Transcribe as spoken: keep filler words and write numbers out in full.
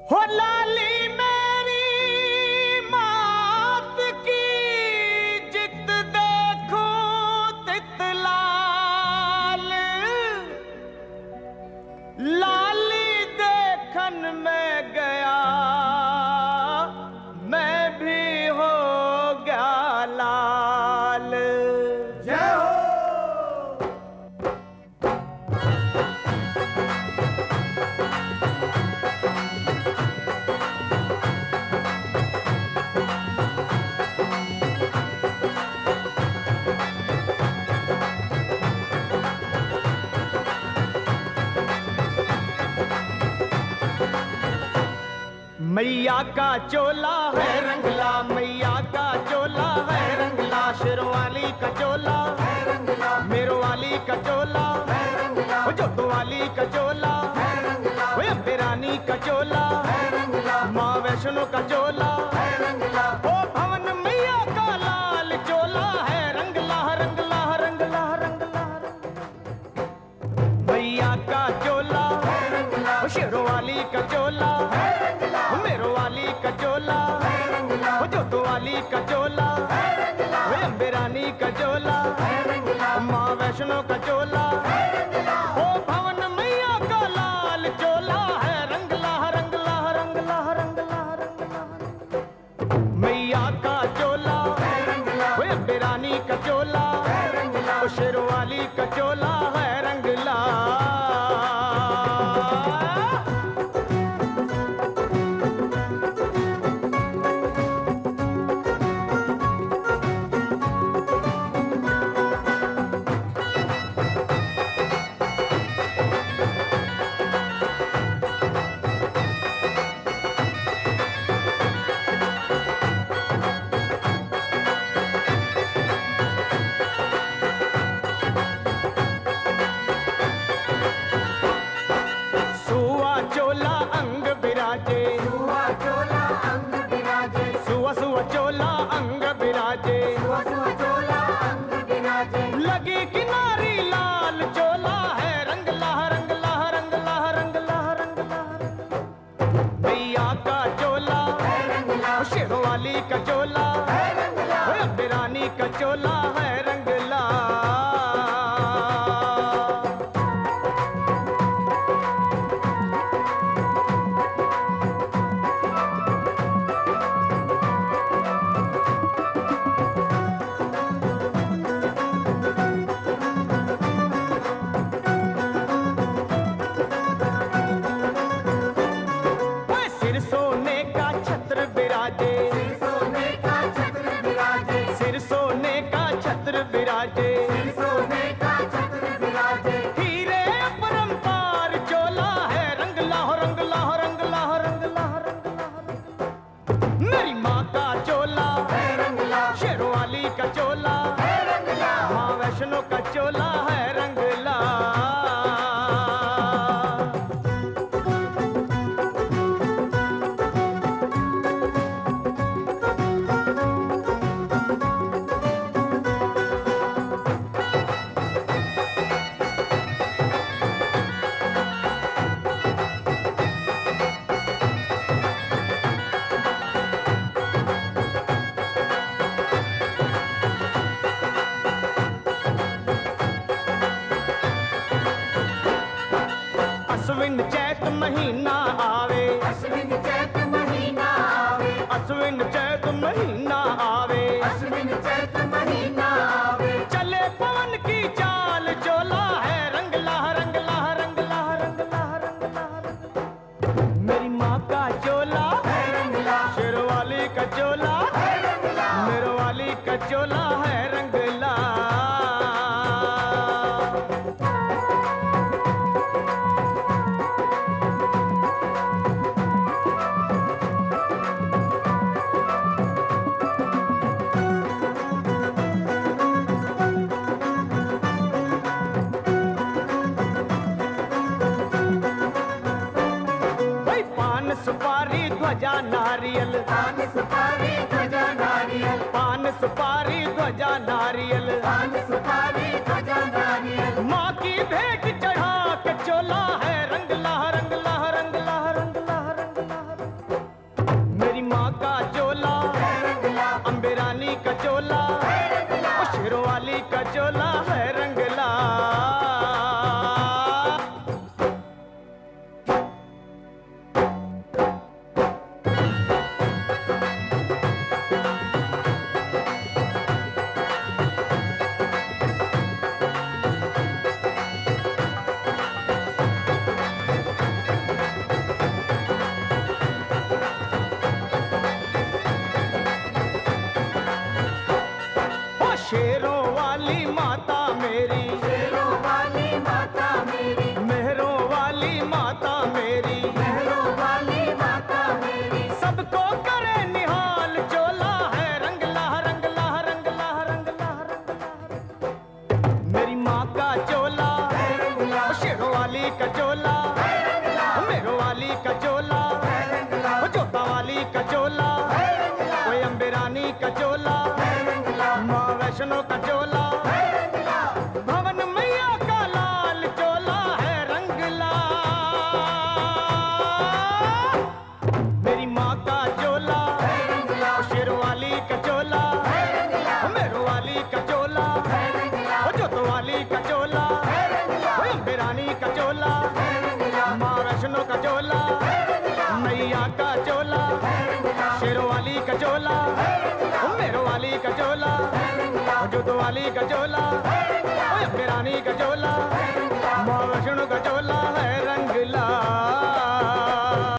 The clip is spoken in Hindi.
हो लाली मेरी मात की जित देखो तित लाल, लाली देखन में गया मैं भी हो गया लाल। जय हो। मैया का चोला है रंगला, मैया का चोला है रंगला, शेरवाली का चोला है रंगला, मेरो वाली का चोला है रंगला, जोतो वाली का चोला है रंगला, अम्बे रानी का चोला है रंगला, माँ वैष्णो का चोला है रंगला, ओ भवन मैया का लाल चोला है रंगला रंगला रंगला रंगला, मैया का चोला है रंगला, शेरवाली का चोला है रंगला, मेरो वाली का चोला है रंगला, जोतो वाली का चोला है रंगला, अम्बे रानी का चोला है रंगला, माँ वैष्णो का चोला है रंगला, ओ भवन मैया का लाल चोला है रंगला रंगला रंगला रंगला रंगला, मैया का चोला है रंगला, अम्बे रानी का चोला है रंगला, शेरो वाली का चोला है रंगला। चोला अंग बिराजे, लगी किनारी लाल चोला है रंगला रंगला रंगला रंगला रंगला, मैया का चोला है रंगला, शेरवाली का चोला है रंगला, अम्बे रानी का चोला है रंगला। विराजे सिर सोने का छत्र विराजे, हीरे अपरंपार चोला है रंगला रंगला रंगला रंगला रंगला, मेरी माँ का चोला है रंगला, शेरवाली का चोला है रंगला, माँ वैष्णो का चोला है रंगला। अश्विन चैत महीना आवे, अश्विन चैत महीना आवे, अश्विन चैत महीना आवे, अश्विन चैत महीना आवे, चले पवन की चाल चोला है रंगला रंगला रंगला रंगला रंगला, मेरी माँ का चोला है रंगला, शेरवाली का चोला है रंगला, मेरो वाली का चोला है रंगला। सुपारी ध्वजा नारियल, पान सुपारी ध्वजा नारियल, पान सुपारी ध्वजा नारियल, पान सुपारी ध्वजा नारियल, माँ की भेंट चढ़ा के चोला है रंगला रंगला रंगला रंगला रंगला, माता मेरी, भैरों वाली माता मेरी, सबको करे निहाल, चोला है रंगला रंगला रंगला रंगला रंगला। मेरी माँ का चोला, शेरों वाली का चोला, मेरो वाली का चोला, जोता वाली का चोला, कोई अम्बे रानी का चोला, माँ वैष्णो का चोला, भवन मैया का लाल चोला है रंगला। मेरी माँ का चोला, शेरों वाली का चोला, मेरो वाली का चोला, जोतो वाली का चोला, अम्बे रानी का चोला, माँ वैष्णो का चोला, मैया का चोला, शेरों वाली का चोला, मेरो वाली का चोला, जोतो वाली का चोला, अम्बे रानी का चोला, माँ वैष्णो का चोला है रंग